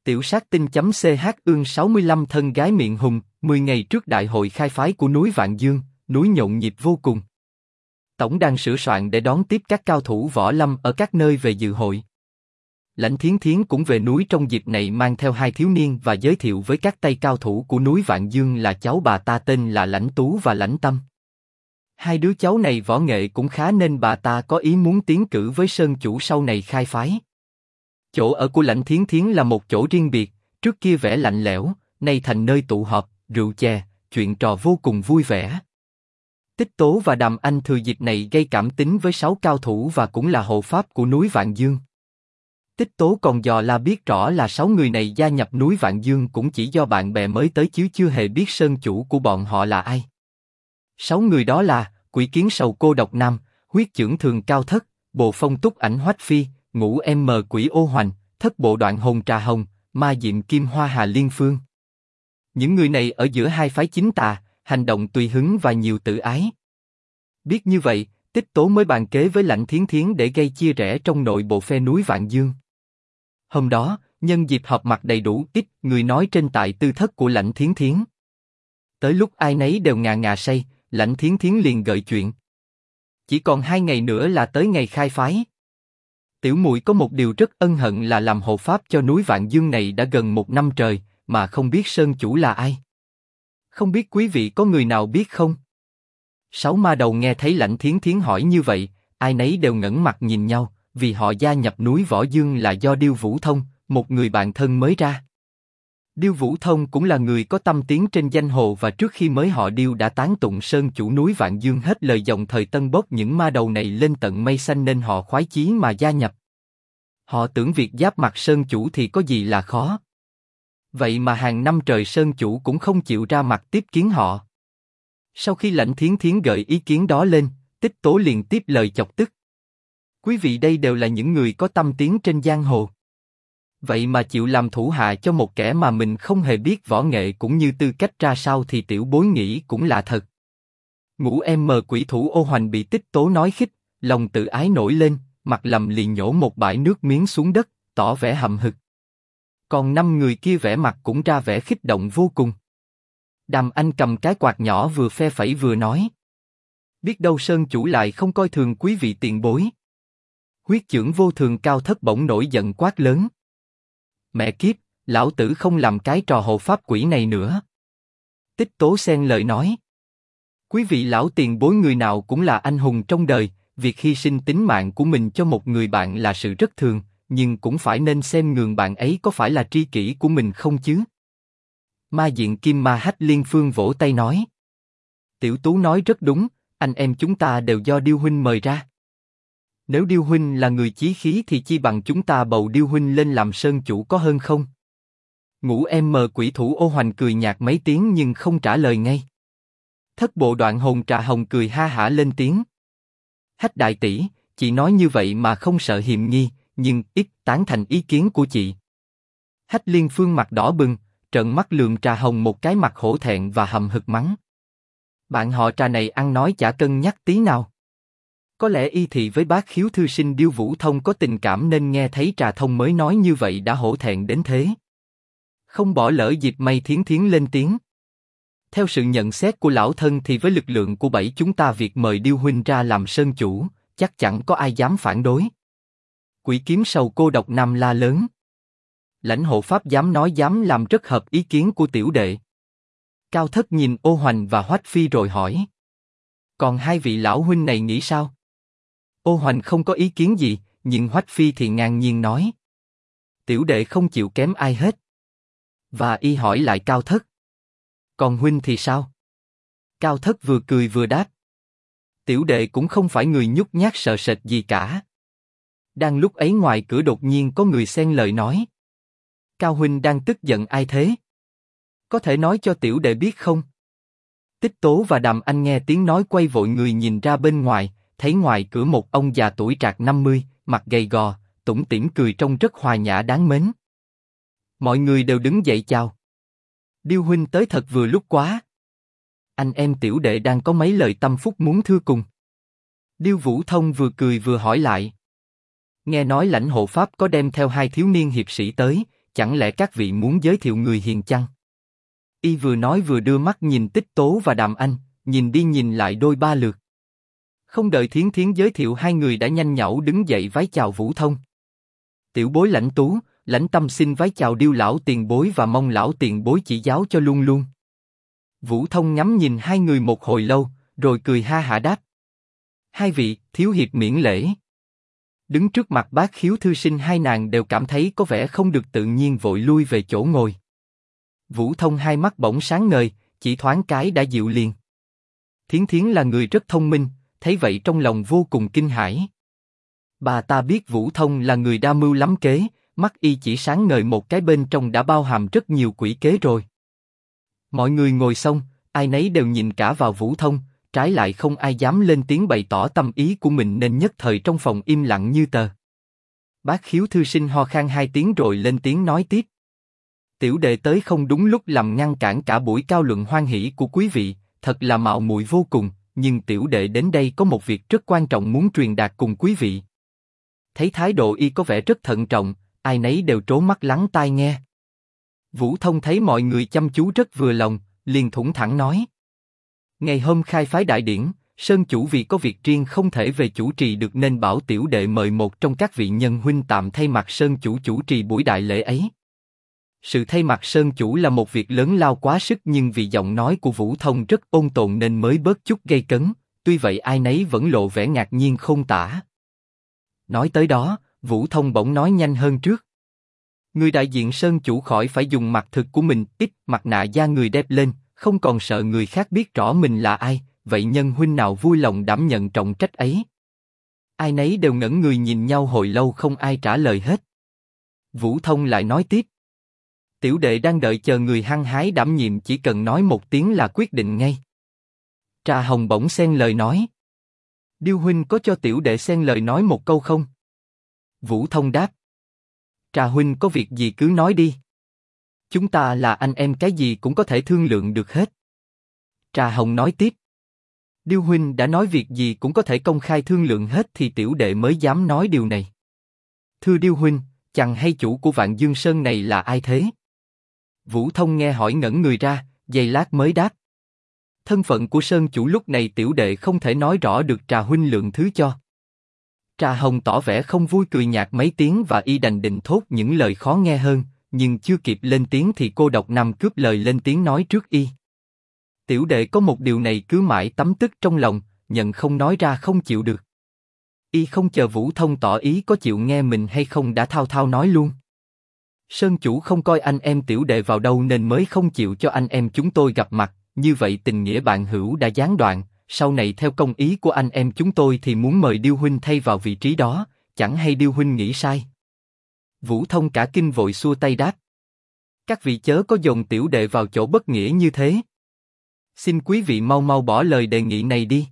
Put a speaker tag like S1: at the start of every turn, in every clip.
S1: Tiểu sát tinh.ch ương 65 thân gái miệng hùng, 10 ngày trước đại hội khai phái của núi Vạn Dương, núi nhộn nhịp vô cùng. Tổng đang sửa soạn để đón tiếp các cao thủ võ lâm ở các nơi về dự hội. Lãnh Thiến Thiến cũng về núi trong dịp này mang theo 2 thiếu niên và giới thiệu với các tay cao thủ của núi Vạn Dương là cháu bà ta tên là Lãnh Tú và Lãnh Tâm. 2 đứa cháu này võ nghệ cũng khá nên bà ta có ý muốn tiến cử với sơn chủ sau này khai phái. Chỗ ở của Lãnh Thiến Thiến là một chỗ riêng biệt, trước kia vẻ lạnh lẽo, nay thành nơi tụ họp, rượu chè, chuyện trò vô cùng vui vẻ. Tích Tố và Đàm Anh thừa dịp này gây cảm tính với 6 cao thủ và cũng là hộ pháp của núi Vạn Dương. Tích Tố còn dò la biết rõ là 6 người này gia nhập núi Vạn Dương cũng chỉ do bạn bè mới tới chứ chưa hề biết sơn chủ của bọn họ là ai. 6 người đó là Quỷ Kiến Sầu Cô Độc Nam, Huyết Chưởng Thường Cao Thất, Bồ Phong Túc Ảnh Hoách Phi, Ngũ M Quỷ Ô Hoành, Thất Bộ Đoạn Hồn Trà Hồng, Ma Diệm Kim Hoa Hà Liên Phương. Những người này ở giữa 2 phái chính tà, hành động tùy hứng và nhiều tự ái. Biết như vậy, Tích Tố mới bàn kế với Lãnh Thiến Thiến để gây chia rẽ trong nội bộ phe núi Vạn Dương. Hôm đó, nhân dịp họp mặt đầy đủ, ít người nói trên tại tư thất của Lãnh Thiến Thiến. Tới lúc ai nấy đều ngà ngà say, Lãnh Thiến Thiến liền gợi chuyện. Chỉ còn 2 ngày nữa là tới ngày khai phái. Tiểu muội có một điều rất ân hận là làm hộ pháp cho núi Vạn Dương này đã gần 1 năm trời, mà không biết sơn chủ là ai. Không biết quý vị có người nào biết không? 6 ma đầu nghe thấy Lãnh Thiến Thiến hỏi như vậy, ai nấy đều ngẩng mặt nhìn nhau, vì họ gia nhập núi Võ Dương là do Điêu Vũ Thông, một người bạn thân mới ra. Điêu Vũ Thông cũng là người có tâm tiếng trên giang hồ và trước khi mới họ Điêu đã tán tụng sơn chủ núi Vạn Dương hết lời dòng thời Tân bốc những ma đầu này lên tận mây xanh nên họ khoái chí mà gia nhập. Họ tưởng việc giáp mặt sơn chủ thì có gì là khó. Vậy mà hàng năm trời sơn chủ cũng không chịu ra mặt tiếp kiến họ. Sau khi Lãnh Thiến Thiến gợi ý kiến đó lên, Tích Tố liền tiếp lời chọc tức. Quý vị đây đều là những người có tâm tiếng trên giang hồ. Vậy mà chịu làm thủ hạ cho một kẻ mà mình không hề biết võ nghệ cũng như tư cách ra sao thì tiểu bối nghĩ cũng lạ thật. Ngũ M Quỷ Thủ Ô Hoành bị Tích Tố nói khích, lòng tự ái nổi lên, mặt lầm liền nhổ một bãi nước miếng xuống đất, tỏ vẻ hậm hực. Còn 5 người kia vẻ mặt cũng ra vẻ khích động vô cùng. Đàm Anh cầm cái quạt nhỏ vừa phe phẩy vừa nói. Biết đâu sơn chủ lại không coi thường quý vị tiền bối. Huyết Chưởng Vô Thường Cao Thất bỗng nổi giận quát lớn. Mẹ kiếp, lão tử không làm cái trò hộ pháp quỷ này nữa. Tích Tố xen lời nói. Quý vị lão tiền bối người nào cũng là anh hùng trong đời, việc hy sinh tính mạng của mình cho một người bạn là sự rất thường, nhưng cũng phải nên xem người bạn ấy có phải là tri kỷ của mình không chứ. Ma Diện Kim Ma Hách Liên Phương vỗ tay nói. Tiểu Tú nói rất đúng, anh em chúng ta đều do Điêu huynh mời ra. Nếu Điêu huynh là người chí khí thì chi bằng chúng ta bầu Điêu huynh lên làm sơn chủ có hơn không? Ngũ M Quỷ Thủ Ô Hoành cười nhạt mấy tiếng nhưng không trả lời ngay. Thất Bộ Đoạn Hồn Trà Hồng cười ha hả lên tiếng. Hách đại tỷ, chị nói như vậy mà không sợ hiềm nghi, nhưng ít tán thành ý kiến của chị. Hách Liên Phương mặt đỏ bừng, trợn mắt lườm Trà Hồng một cái, mặt hổ thẹn và hầm hực mắng. Bạn họ Trà này ăn nói chả cân nhắc tí nào. Có lẽ y thị với bác khiếu thư sinh Điêu Vũ Thông có tình cảm nên nghe thấy Trà Thông mới nói như vậy đã hổ thẹn đến thế. Không bỏ lỡ dịp May Thiến Thiến lên tiếng. Theo sự nhận xét của lão thân thì với lực lượng của 7 chúng ta việc mời Điêu huynh ra làm sơn chủ, chắc chẳng có ai dám phản đối. Quỷ Kiếm Sầu Cô Độc Nam la lớn. Lãnh hộ pháp dám nói dám làm rất hợp ý kiến của tiểu đệ. Cao Thất nhìn Ô Hoành và Hoách Phi rồi hỏi. Còn 2 vị lão huynh này nghĩ sao? Ô Hoành không có ý kiến gì, nhưng Hoách Phi thì ngang nhiên nói. Tiểu đệ không chịu kém ai hết. Và y hỏi lại Cao Thất. Còn huynh thì sao? Cao Thất vừa cười vừa đáp. Tiểu đệ cũng không phải người nhút nhát sợ sệt gì cả. Đang lúc ấy ngoài cửa đột nhiên có người xen lời nói. Cao huynh đang tức giận ai thế? Có thể nói cho tiểu đệ biết không? Tích Tố và Đàm Anh nghe tiếng nói quay vội người nhìn ra bên ngoài, thấy ngoài cửa một ông già tuổi trạc 50, mặt gầy gò, tủm tỉm cười trông rất hòa nhã đáng mến. Mọi người đều đứng dậy chào. Điêu huynh tới thật vừa lúc quá. Anh em tiểu đệ đang có mấy lời tâm phúc muốn thưa cùng. Điêu Vũ Thông vừa cười vừa hỏi lại. Nghe nói lãnh hộ pháp có đem theo 2 thiếu niên hiệp sĩ tới, chẳng lẽ các vị muốn giới thiệu người hiền chăng? Y vừa nói vừa đưa mắt nhìn Tích Tố và Đàm Anh, nhìn đi nhìn lại đôi ba lượt. Không đợi Thiến Thiến giới thiệu hai người đã nhanh nhảu đứng dậy vái chào Vũ Thông. Tiểu bối Lãnh Tú, Lãnh Tâm xin vái chào Điêu lão tiền bối và mong lão tiền bối chỉ giáo cho luôn luôn. Vũ Thông ngắm nhìn hai người một hồi lâu, rồi cười ha hả đáp. Hai vị, thiếu hiệp miễn lễ. Đứng trước mặt Bác Khiếu thư sinh hai nàng đều cảm thấy có vẻ không được tự nhiên vội lui về chỗ ngồi. Vũ Thông hai mắt bỗng sáng ngời, chỉ thoáng cái đã dịu liền. Thiến Thiến là người rất thông minh, thấy vậy trong lòng vô cùng kinh hãi. Bà ta biết Vũ Thông là người đa mưu lắm kế, mắt y chỉ sáng ngời một cái bên trong đã bao hàm rất nhiều quỷ kế rồi. Mọi người ngồi xong, ai nấy đều nhìn cả vào Vũ Thông, trái lại không ai dám lên tiếng bày tỏ tâm ý của mình nên nhất thời trong phòng im lặng như tờ. Bác Khiếu thư sinh ho khan hai tiếng rồi lên tiếng nói tiếp. Tiểu đệ tới không đúng lúc làm ngăn cản cả buổi cao luận hoan hỷ của quý vị, thật là mạo muội vô cùng, nhưng tiểu đệ đến đây có một việc rất quan trọng muốn truyền đạt cùng quý vị. Thấy thái độ y có vẻ rất thận trọng, ai nấy đều trố mắt lắng tai nghe. Vũ Thông thấy mọi người chăm chú rất vừa lòng, liền thủng thẳng nói. Ngày hôm khai phái đại điển, Sơn chủ vì có việc riêng không thể về chủ trì được nên bảo tiểu đệ mời một trong các vị nhân huynh tạm thay mặt Sơn chủ chủ trì buổi đại lễ ấy. Sự thay mặt Sơn chủ là một việc lớn lao quá sức nhưng vì giọng nói của Vũ Thông rất ôn tồn nên mới bớt chút gây cấn, tuy vậy ai nấy vẫn lộ vẻ ngạc nhiên không tả. Nói tới đó, Vũ Thông bỗng nói nhanh hơn trước. Người đại diện Sơn chủ khỏi phải dùng mặt thực của mình, ít mặt nạ da người đeo lên, không còn sợ người khác biết rõ mình là ai, vậy nhân huynh nào vui lòng đảm nhận trọng trách ấy? Ai nấy đều ngẩn người nhìn nhau hồi lâu không ai trả lời hết. Vũ Thông lại nói tiếp. Tiểu đệ đang đợi chờ người hăng hái đảm nhiệm chỉ cần nói một tiếng là quyết định ngay. Trà Hồng bỗng xen lời nói. Điêu huynh có cho tiểu đệ xen lời nói một câu không? Vũ Thông đáp. Trà huynh có việc gì cứ nói đi. Chúng ta là anh em cái gì cũng có thể thương lượng được hết. Trà Hồng nói tiếp. Điêu huynh đã nói việc gì cũng có thể công khai thương lượng hết thì tiểu đệ mới dám nói điều này. Thưa Điêu huynh, chàng hay chủ của Vạn Dương Sơn này là ai thế? Vũ Thông nghe hỏi ngẩn người ra, giây lát mới đáp. Thân phận của Sơn chủ lúc này tiểu đệ không thể nói rõ được, Trà huynh lượng thứ cho. Trà Hồng tỏ vẻ không vui cười nhạt mấy tiếng và y đành định thốt những lời khó nghe hơn, nhưng chưa kịp lên tiếng thì cô độc nằm cướp lời lên tiếng nói trước y. Tiểu đệ có một điều này cứ mãi tấm tức trong lòng, nhận không nói ra không chịu được. Y không chờ Vũ Thông tỏ ý có chịu nghe mình hay không đã thao thao nói luôn. Sơn chủ không coi anh em tiểu đệ vào đâu nên mới không chịu cho anh em chúng tôi gặp mặt, như vậy tình nghĩa bạn hữu đã gián đoạn, sau này theo công ý của anh em chúng tôi thì muốn mời Điêu huynh thay vào vị trí đó, chẳng hay Điêu huynh nghĩ sai. Vũ Thông cả kinh vội xua tay đáp. Các vị chớ có dồn tiểu đệ vào chỗ bất nghĩa như thế. Xin quý vị mau mau bỏ lời đề nghị này đi.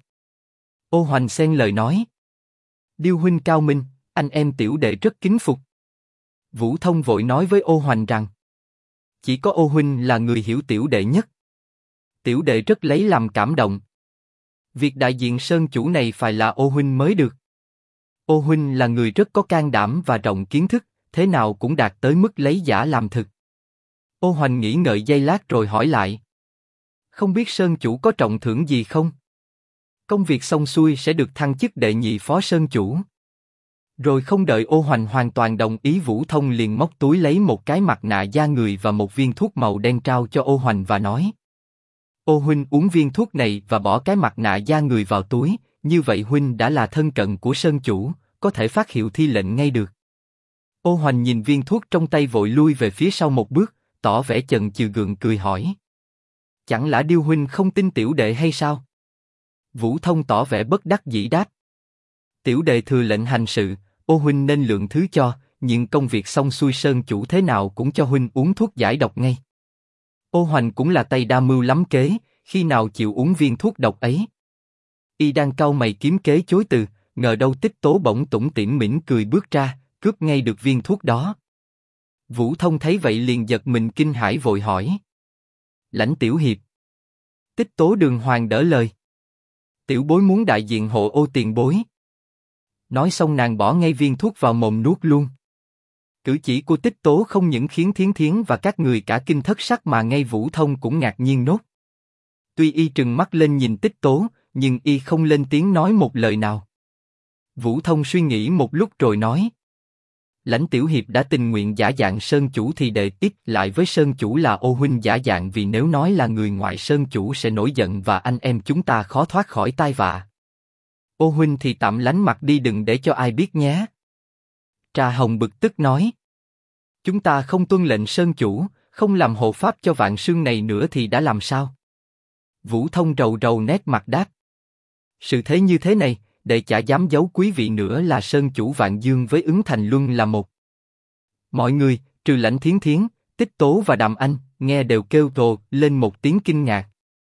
S1: Ô Hoành xen lời nói. Điêu huynh cao minh, anh em tiểu đệ rất kính phục. Vũ Thông vội nói với Ô Hoành rằng. Chỉ có Ô huynh là người hiểu tiểu đệ nhất. Tiểu đệ rất lấy làm cảm động. Việc đại diện Sơn chủ này phải là Ô huynh mới được. Ô huynh là người rất có can đảm và rộng kiến thức, thế nào cũng đạt tới mức lấy giả làm thực. Ô Hoành nghĩ ngợi giây lát rồi hỏi lại. Không biết Sơn chủ có trọng thưởng gì không? Công việc xong xuôi sẽ được thăng chức đệ nhị phó Sơn chủ. Rồi không đợi Ô Hoành hoàn toàn đồng ý, Vũ Thông liền móc túi lấy một cái mặt nạ da người và một viên thuốc màu đen trao cho Ô Hoành và nói. Ô huynh uống viên thuốc này và bỏ cái mặt nạ da người vào túi, như vậy huynh đã là thân cận của Sơn chủ, có thể phát hiệu thi lệnh ngay được. Ô Hoành nhìn viên thuốc trong tay vội lui về phía sau một bước, tỏ vẻ chần chừ gượng cười hỏi. Chẳng lẽ Điêu huynh không tin tiểu đệ hay sao? Vũ Thông tỏ vẻ bất đắc dĩ đáp. Tiểu đệ thừa lệnh hành sự, Ô huynh nên lượng thứ cho, nhưng công việc xong xuôi Sơn chủ thế nào cũng cho huynh uống thuốc giải độc ngay. Ô Hoành cũng là tay đa mưu lắm kế, khi nào chịu uống viên thuốc độc ấy. Y đang cau mày kiếm kế chối từ, ngờ đâu Tích Tố bỗng tủm tỉm mỉm cười bước ra, cướp ngay được viên thuốc đó. Vũ Thông thấy vậy liền giật mình kinh hãi vội hỏi. Lãnh tiểu hiệp. Tích Tố đường hoàng đỡ lời. Tiểu bối muốn đại diện hộ Ô tiền bối. Nói xong nàng bỏ ngay viên thuốc vào mồm nuốt luôn. Cử chỉ của Tích Tố không những khiến Thiến Thiến và các người cả kinh thất sắc mà ngay Vũ Thông cũng ngạc nhiên nốt. Tuy y trừng mắt lên nhìn Tích Tố, nhưng y không lên tiếng nói một lời nào. Vũ Thông suy nghĩ một lúc rồi nói: Lãnh tiểu hiệp đã tình nguyện giả dạng Sơn Chủ thì đệ ít lại với Sơn Chủ là ô huynh giả dạng, vì nếu nói là người ngoại Sơn Chủ sẽ nổi giận và anh em chúng ta khó thoát khỏi tai vạ. Ô huynh thì tạm lánh mặt đi, đừng để cho ai biết nhé. Trà Hồng bực tức nói: Chúng ta không tuân lệnh Sơn Chủ, không làm hộ pháp cho Vạn Sương này nữa thì đã làm sao? Vũ Thông rầu rầu nét mặt đáp: Sự thế như thế này, đệ chả dám giấu quý vị nữa là Sơn Chủ Vạn Dương với Ứng Thành Luân là một. Mọi người, trừ Lãnh Thiến Thiến, Tích Tố và Đàm Anh, nghe đều kêu rồ lên một tiếng kinh ngạc.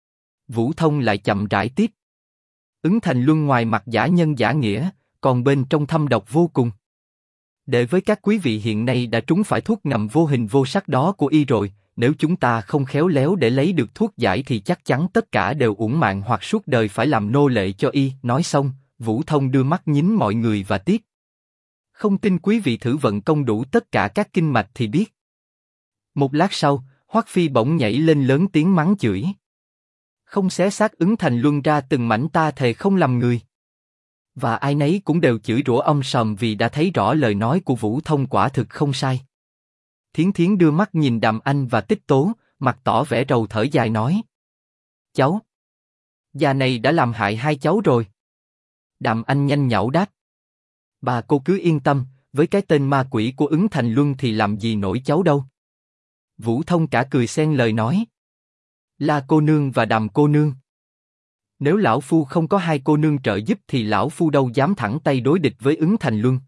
S1: Vũ Thông lại chậm rãi tiếp: Ứng Thành Luân ngoài mặt giả nhân giả nghĩa, còn bên trong thâm độc vô cùng. Để với các quý vị hiện nay đã trúng phải thuốc ngầm vô hình vô sắc đó của y rồi, nếu chúng ta không khéo léo để lấy được thuốc giải thì chắc chắn tất cả đều uổng mạng hoặc suốt đời phải làm nô lệ cho y. Nói xong, Vũ Thông đưa mắt nhín mọi người và tiếp: Không tin quý vị thử vận công đủ tất cả các kinh mạch thì biết. Một lát sau, Hoắc Phi bỗng nhảy lên lớn tiếng mắng chửi: Không xé xác Ứng Thành Luân ra từng mảnh, ta thề không lầm người. Và ai nấy cũng đều chửi rủa om sòm vì đã thấy rõ lời nói của Vũ Thông quả thực không sai. Thiến Thiến đưa mắt nhìn Đàm Anh và Tích Tố, mặt tỏ vẻ rầu thở dài nói: Cháu, già này đã làm hại hai cháu rồi. Đàm Anh nhanh nhảu đáp: Bà cô cứ yên tâm, với cái tên ma quỷ của Ứng Thành Luân thì làm gì nổi cháu đâu. Vũ Thông cả cười xen lời nói: La cô nương và Đàm cô nương, nếu lão phu không có hai cô nương trợ giúp thì lão phu đâu dám thẳng tay đối địch với Ứng Thành Luân.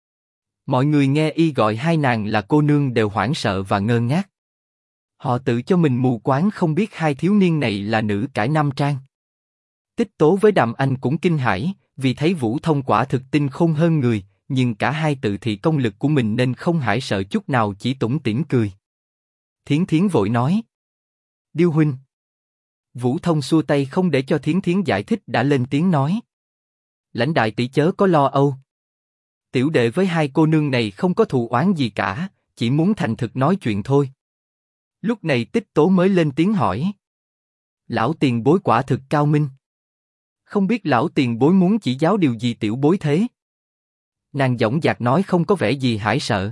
S1: Mọi người nghe y gọi hai nàng là cô nương đều hoảng sợ và ngơ ngác. Họ tự cho mình mù quáng không biết hai thiếu niên này là nữ cải nam trang. Tích Tố với Đàm Anh cũng kinh hãi, vì thấy Vũ Thông quả thực tinh khôn hơn người, nhưng cả hai tự thị công lực của mình nên không hãi sợ chút nào, chỉ tủm tỉm cười. Thiến Thiến vội nói: Điêu huynh. Vũ Thông xua tay không để cho Thiến Thiến giải thích, đã lên tiếng nói: Lãnh đại tỷ chớ có lo âu. Tiểu đệ với hai cô nương này không có thù oán gì cả, chỉ muốn thành thực nói chuyện thôi. Lúc này Tích Tố mới lên tiếng hỏi: Lão tiền bối quả thực cao minh. Không biết lão tiền bối muốn chỉ giáo điều gì tiểu bối thế? Nàng dõng dạc nói không có vẻ gì hãi sợ.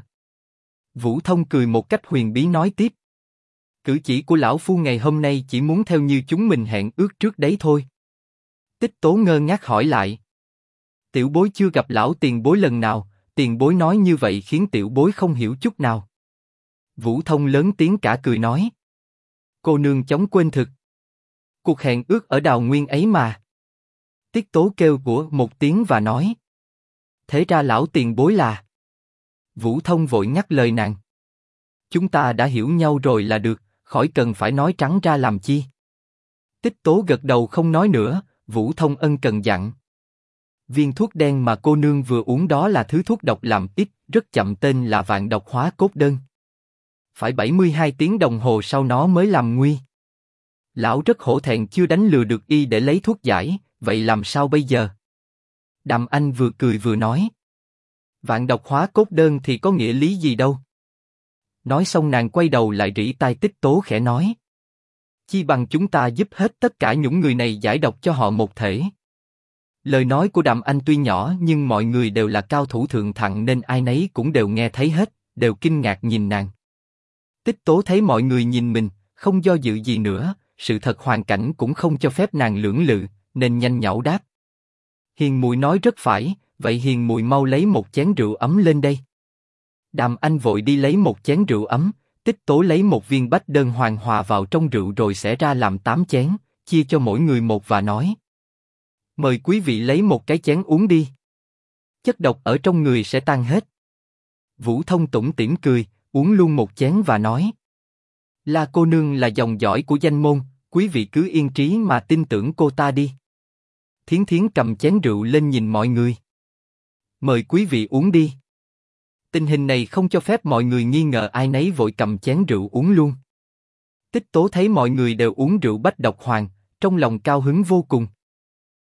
S1: Vũ Thông cười một cách huyền bí nói tiếp: Cử chỉ của lão phu ngày hôm nay chỉ muốn theo như chúng mình hẹn ước trước đấy thôi. Tích Tố ngơ ngác hỏi lại: Tiểu bối chưa gặp lão tiền bối lần nào, tiền bối nói như vậy khiến tiểu bối không hiểu chút nào. Vũ Thông lớn tiếng cả cười nói: Cô nương chóng quên thực. Cuộc hẹn ước ở Đào Nguyên ấy mà. Tích Tố kêu của một tiếng và nói: Thế ra lão tiền bối là... Vũ Thông vội ngắt lời nàng: Chúng ta đã hiểu nhau rồi là được, khỏi cần phải nói trắng ra làm chi. Tích Tố gật đầu không nói nữa. Vũ Thông ân cần dặn: Viên thuốc đen mà cô nương vừa uống đó là thứ thuốc độc làm ít, rất chậm, tên là Vạn Độc Hóa Cốt Đơn. Phải 72 tiếng đồng hồ sau nó mới làm nguy. Lão rất hổ thẹn chưa đánh lừa được y để lấy thuốc giải, vậy làm sao bây giờ? Đàm Anh vừa cười vừa nói: Vạn Độc Hóa Cốt Đơn thì có nghĩa lý gì đâu. Nói xong nàng quay đầu lại rỉ tai Tích Tố khẽ nói: Chi bằng chúng ta giúp hết tất cả những người này giải độc cho họ một thể. Lời nói của Đàm Anh tuy nhỏ nhưng mọi người đều là cao thủ thượng thặng nên ai nấy cũng đều nghe thấy hết, đều kinh ngạc nhìn nàng. Tích Tố thấy mọi người nhìn mình, không do dự gì nữa, sự thật hoàn cảnh cũng không cho phép nàng lưỡng lự, nên nhanh nhảu đáp: Hiền muội nói rất phải, vậy hiền muội mau lấy một chén rượu ấm lên đây. Đàm Anh vội đi lấy một chén rượu ấm, Tích Tố lấy một viên bách đơn hoàng hòa vào trong rượu rồi xẻ ra làm 8 chén, chia cho mỗi người một và nói: Mời quý vị lấy một cái chén uống đi. Chất độc ở trong người sẽ tan hết. Vũ Thông tủm tỉm cười, uống luôn một chén và nói: La cô nương là dòng dõi của danh môn, quý vị cứ yên trí mà tin tưởng cô ta đi. Thiến Thiến cầm chén rượu lên nhìn mọi người: Mời quý vị uống đi. Tình hình này không cho phép mọi người nghi ngờ, ai nấy vội cầm chén rượu uống luôn. Tích Tố thấy mọi người đều uống rượu Bách Độc Hoàng, trong lòng cao hứng vô cùng.